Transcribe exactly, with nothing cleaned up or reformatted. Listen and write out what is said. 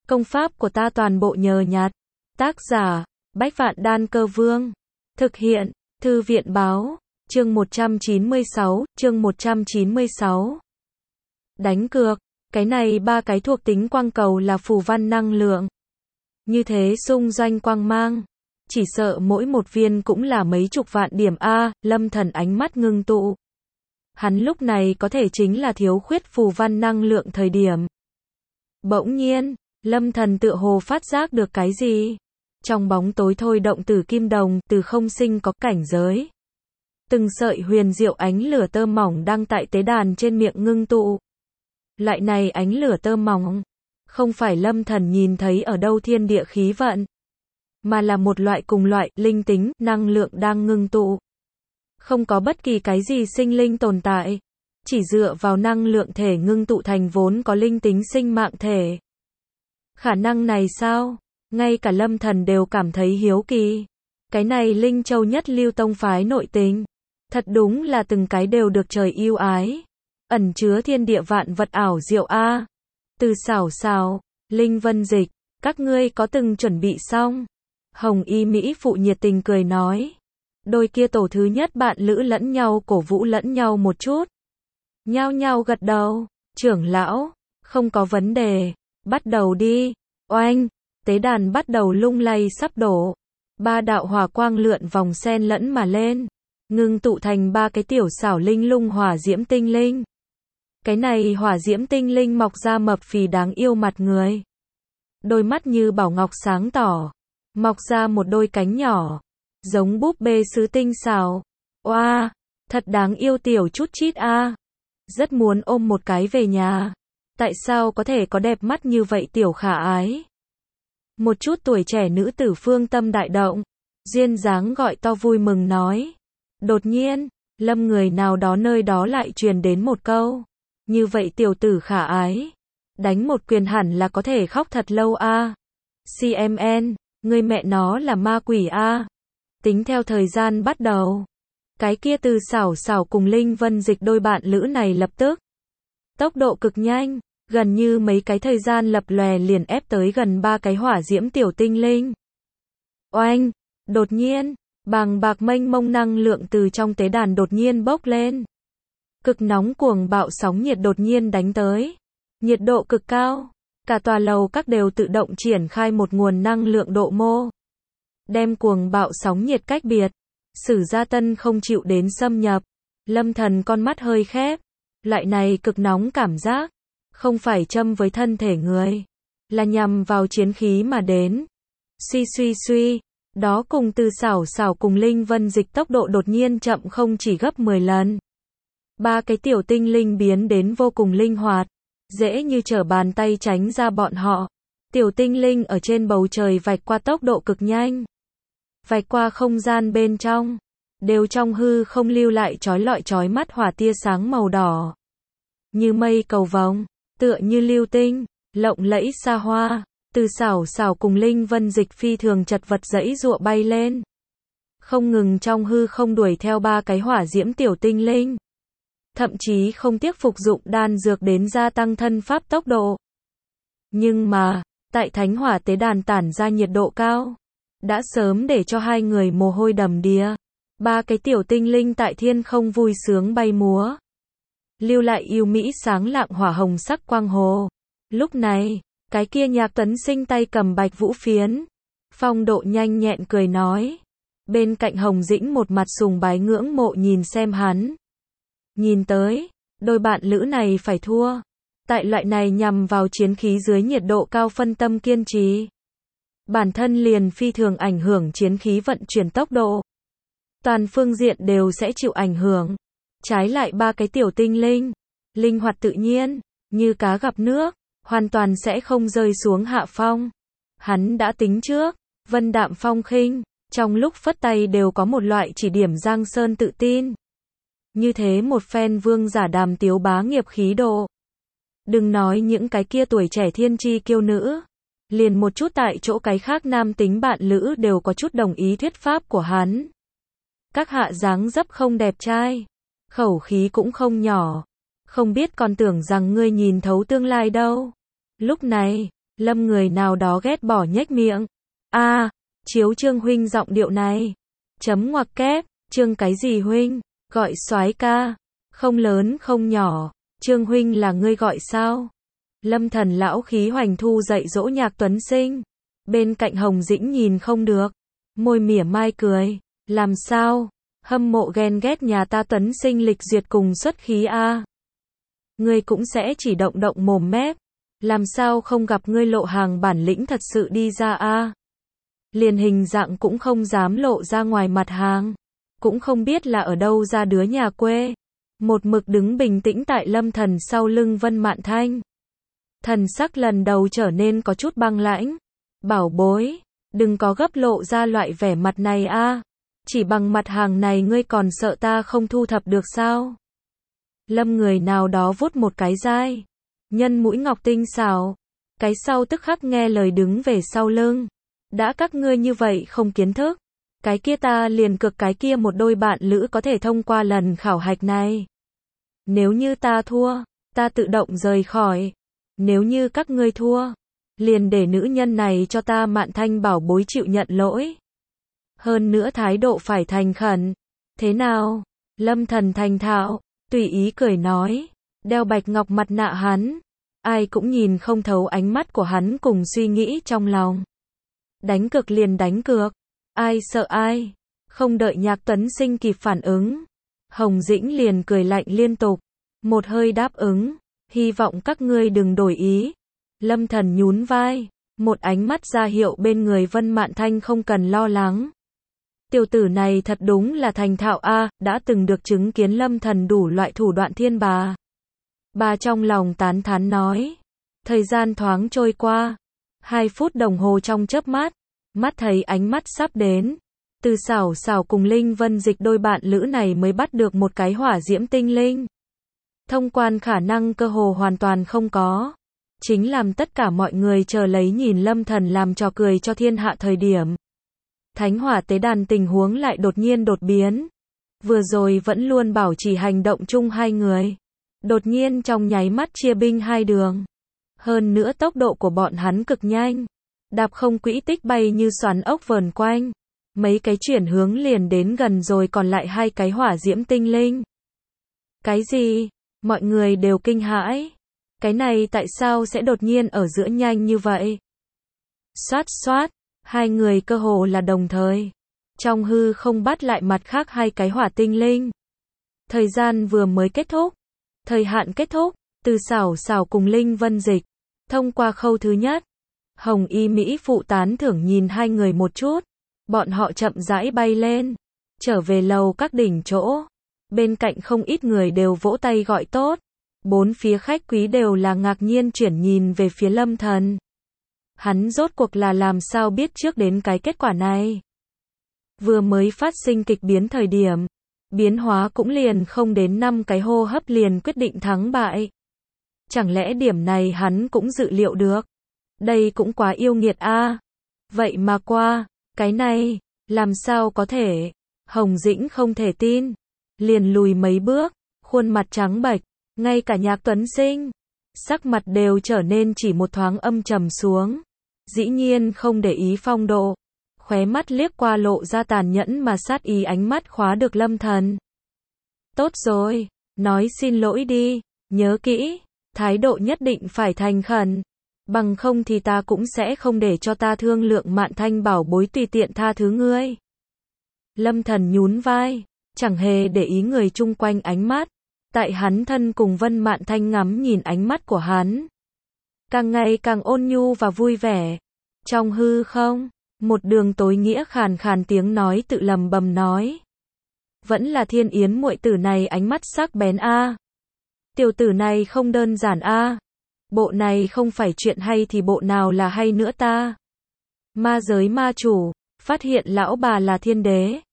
Công pháp của ta toàn bộ nhờ nhặt. Tác giả, Bách Vạn Đan Cơ Vương. Thực hiện, Thư viện Báo. Chương một trăm chín mươi sáu, chương một trăm chín mươi sáu. Đánh cược, cái này ba cái thuộc tính quang cầu là phù văn năng lượng. Như thế xung doanh quang mang, chỉ sợ mỗi một viên cũng là mấy chục vạn điểm A, Lâm Thần ánh mắt ngưng tụ. Hắn lúc này có thể chính là thiếu khuyết phù văn năng lượng thời điểm. Bỗng nhiên, Lâm Thần tựa hồ phát giác được cái gì. Trong bóng tối thôi động tử kim đồng, từ không sinh có cảnh giới. Từng sợi huyền diệu ánh lửa tơ mỏng đang tại tế đàn trên miệng ngưng tụ. Loại này ánh lửa tơ mỏng, không phải Lâm Thần nhìn thấy ở đâu thiên địa khí vận, mà là một loại cùng loại, linh tính, năng lượng đang ngưng tụ. Không có bất kỳ cái gì sinh linh tồn tại, chỉ dựa vào năng lượng thể ngưng tụ thành vốn có linh tính sinh mạng thể. Khả năng này sao? Ngay cả Lâm Thần đều cảm thấy hiếu kỳ. Cái này Linh Châu Nhất Lưu tông phái nội tình, thật đúng là từng cái đều được trời yêu ái, ẩn chứa thiên địa vạn vật ảo diệu a. Từ Xảo Xảo, Linh Vân Dịch, các ngươi có từng chuẩn bị xong? Hồng Y Mỹ phụ nhiệt tình cười nói. Đôi kia tổ thứ nhất bạn lữ lẫn nhau cổ vũ lẫn nhau một chút. Nhao nhao gật đầu. Trưởng lão, không có vấn đề, bắt đầu đi. Oanh, tế đàn bắt đầu lung lay sắp đổ. Ba đạo hỏa quang lượn vòng xen lẫn mà lên, ngưng tụ thành ba cái tiểu xảo linh lung hỏa diễm tinh linh. Cái này hỏa diễm tinh linh mọc ra mập phì đáng yêu mặt người. Đôi mắt như bảo ngọc sáng tỏ, mọc ra một đôi cánh nhỏ, giống búp bê sứ tinh xảo. Oa, wow, thật đáng yêu tiểu chút chít a. Rất muốn ôm một cái về nhà. Tại sao có thể có đẹp mắt như vậy tiểu khả ái? Một chút tuổi trẻ nữ tử phương tâm đại động, duyên dáng gọi to vui mừng nói. Đột nhiên, Lâm người nào đó nơi đó lại truyền đến một câu. Như vậy tiểu tử khả ái, đánh một quyền hẳn là có thể khóc thật lâu a. xê em en, người mẹ nó là ma quỷ a. Tính theo thời gian bắt đầu, cái kia Từ Xảo Xảo cùng Linh Vân Dịch đôi bạn lữ này lập tức tốc độ cực nhanh, gần như mấy cái thời gian lập lòe liền ép tới gần ba cái hỏa diễm tiểu tinh linh. Oanh, đột nhiên, bàng bạc mênh mông năng lượng từ trong tế đàn đột nhiên bốc lên. Cực nóng cuồng bạo sóng nhiệt đột nhiên đánh tới. Nhiệt độ cực cao, cả tòa lầu các đều tự động triển khai một nguồn năng lượng độ mô. Đem cuồng bạo sóng nhiệt cách biệt, Sử Gia Tân không chịu đến xâm nhập. Lâm Thần con mắt hơi khép, loại này cực nóng cảm giác, không phải châm với thân thể người, là nhằm vào chiến khí mà đến. Suy suy suy, đó cùng Từ Xảo Xảo cùng Linh Vân Dịch tốc độ đột nhiên chậm không chỉ gấp mười lần. Ba cái tiểu tinh linh biến đến vô cùng linh hoạt, dễ như trở bàn tay tránh ra bọn họ. Tiểu tinh linh ở trên bầu trời vạch qua tốc độ cực nhanh, vạch qua không gian bên trong, đều trong hư không lưu lại chói lọi chói mắt hỏa tia sáng màu đỏ. Như mây cầu vồng, tựa như lưu tinh, lộng lẫy xa hoa. Từ Xảo Xảo cùng Linh Vân Dịch phi thường chật vật giãy giụa bay lên, không ngừng trong hư không đuổi theo ba cái hỏa diễm tiểu tinh linh. Thậm chí không tiếc phục dụng đan dược đến gia tăng thân pháp tốc độ. Nhưng mà, tại thánh hỏa tế đàn tản ra nhiệt độ cao, đã sớm để cho hai người mồ hôi đầm đìa. Ba cái tiểu tinh linh tại thiên không vui sướng bay múa, lưu lại yêu mỹ sáng lạng hỏa hồng sắc quang hồ. Lúc này, cái kia Nhạc Tuấn Sinh tay cầm bạch vũ phiến, phong độ nhanh nhẹn cười nói. Bên cạnh Hồng Dĩnh một mặt sùng bái ngưỡng mộ nhìn xem hắn. Nhìn tới, đôi bạn lữ này phải thua. Tại loại này nhằm vào chiến khí dưới nhiệt độ cao phân tâm kiên trì, bản thân liền phi thường ảnh hưởng chiến khí vận chuyển tốc độ. Toàn phương diện đều sẽ chịu ảnh hưởng. Trái lại ba cái tiểu tinh linh, linh hoạt tự nhiên, như cá gặp nước, hoàn toàn sẽ không rơi xuống hạ phong. Hắn đã tính trước, vân đạm phong khinh, trong lúc phất tay đều có một loại chỉ điểm giang sơn tự tin. Như thế một phen vương giả đàm tiếu bá nghiệp khí độ. Đừng nói những cái kia tuổi trẻ thiên chi kiêu nữ, liền một chút tại chỗ cái khác nam tính bạn lữ đều có chút đồng ý thuyết pháp của hắn. Các hạ dáng dấp không đẹp trai, khẩu khí cũng không nhỏ, không biết còn tưởng rằng ngươi nhìn thấu tương lai đâu. Lúc này, Lâm người nào đó ghét bỏ nhếch miệng. A, chiếu Trương huynh giọng điệu này. Chấm ngoặc kép, Trương cái gì huynh? Gọi soái ca. Không lớn không nhỏ, Trương huynh là ngươi gọi sao? Lâm Thần lão khí hoành thu dạy dỗ Nhạc Tuấn Sinh. Bên cạnh Hồng Dĩnh nhìn không được, môi mỉa mai cười, làm sao? Hâm mộ ghen ghét nhà ta Tuấn Sinh lịch duyệt cùng xuất khí a. Ngươi cũng sẽ chỉ động động mồm mép, làm sao không gặp ngươi lộ hàng bản lĩnh thật sự đi ra a. Liền hình dạng cũng không dám lộ ra ngoài mặt hàng, cũng không biết là ở đâu ra đứa nhà quê. Một mực đứng bình tĩnh tại Lâm Thần sau lưng Vân Mạn Thanh. Thần sắc lần đầu trở nên có chút băng lãnh. Bảo bối, đừng có gấp lộ ra loại vẻ mặt này a. Chỉ bằng mặt hàng này ngươi còn sợ ta không thu thập được sao? Lâm người nào đó vuốt một cái dai, nhân mũi ngọc tinh xảo, cái sau tức khắc nghe lời đứng về sau lưng. Đã các ngươi như vậy không kiến thức, cái kia ta liền cực cái kia một đôi bạn lữ có thể thông qua lần khảo hạch này. Nếu như ta thua, ta tự động rời khỏi. Nếu như các ngươi thua, liền để nữ nhân này cho ta Mạn Thanh bảo bối chịu nhận lỗi. Hơn nữa thái độ phải thành khẩn. Thế nào? Lâm Thần thành thạo, tùy ý cười nói, đeo bạch ngọc mặt nạ hắn. Ai cũng nhìn không thấu ánh mắt của hắn cùng suy nghĩ trong lòng. Đánh cược liền đánh cược. Ai sợ ai? Không đợi Nhạc Tuấn Sinh kịp phản ứng, Hồng Dĩnh liền cười lạnh liên tục. Một hơi đáp ứng, hy vọng các ngươi đừng đổi ý. Lâm Thần nhún vai, một ánh mắt ra hiệu bên người Vân Mạn Thanh không cần lo lắng. Tiểu tử này thật đúng là thành thạo a, đã từng được chứng kiến Lâm Thần đủ loại thủ đoạn thiên bà. Bà trong lòng tán thán nói. Thời gian thoáng trôi qua, hai phút đồng hồ trong chớp mắt, mắt thấy ánh mắt sắp đến. Từ Xảo Xảo cùng Linh Vân Dịch đôi bạn lữ này mới bắt được một cái hỏa diễm tinh linh. Thông quan khả năng cơ hồ hoàn toàn không có. Chính làm tất cả mọi người chờ lấy nhìn Lâm Thần làm trò cười cho thiên hạ thời điểm. Thánh hỏa tế đàn tình huống lại đột nhiên đột biến. Vừa rồi vẫn luôn bảo trì hành động chung hai người. Đột nhiên trong nháy mắt chia binh hai đường. Hơn nữa tốc độ của bọn hắn cực nhanh. Đạp không quỹ tích bay như xoắn ốc vờn quanh. Mấy cái chuyển hướng liền đến gần rồi còn lại hai cái hỏa diễm tinh linh. Cái gì? Mọi người đều kinh hãi. Cái này tại sao sẽ đột nhiên ở giữa nhanh như vậy? Xoát xoát, hai người cơ hồ là đồng thời. Trong hư không bắt lại mặt khác hai cái hỏa tinh linh. Thời gian vừa mới kết thúc. Thời hạn kết thúc, Từ Xảo Xảo cùng Linh Vân Dịch. Thông qua khâu thứ nhất. Hồng Y Mỹ phụ tán thưởng nhìn hai người một chút. Bọn họ chậm rãi bay lên. Trở về lầu các đỉnh chỗ. Bên cạnh không ít người đều vỗ tay gọi tốt. Bốn phía khách quý đều là ngạc nhiên chuyển nhìn về phía Lâm Thần. Hắn rốt cuộc là làm sao biết trước đến cái kết quả này. Vừa mới phát sinh kịch biến thời điểm. Biến hóa cũng liền không đến năm cái hô hấp liền quyết định thắng bại. Chẳng lẽ điểm này hắn cũng dự liệu được. Đây cũng quá yêu nghiệt a. Vậy mà qua, cái này, làm sao có thể. Hồng Dĩnh không thể tin. Liền lùi mấy bước, khuôn mặt trắng bệch. Ngay cả Nhạc Tuấn Sinh, sắc mặt đều trở nên chỉ một thoáng âm trầm xuống. Dĩ nhiên không để ý phong độ. Khóe mắt liếc qua lộ ra tàn nhẫn mà sát ý ánh mắt khóa được Lâm Thần. Tốt rồi, nói xin lỗi đi, nhớ kỹ, thái độ nhất định phải thành khẩn. Bằng không thì ta cũng sẽ không để cho ta thương lượng Mạn Thanh bảo bối tùy tiện tha thứ ngươi. Lâm Thần nhún vai, chẳng hề để ý người chung quanh ánh mắt. Tại hắn thân cùng Vân Mạn Thanh ngắm nhìn ánh mắt của hắn. Càng ngày càng ôn nhu và vui vẻ. Trong hư không, một đường tối nghĩa khàn khàn tiếng nói tự lầm bầm nói. Vẫn là Thiên Yến muội tử này ánh mắt sắc bén a. Tiểu tử này không đơn giản a. Bộ này không phải chuyện hay thì bộ nào là hay nữa ta. Ma giới ma chủ, phát hiện lão bà là thiên đế.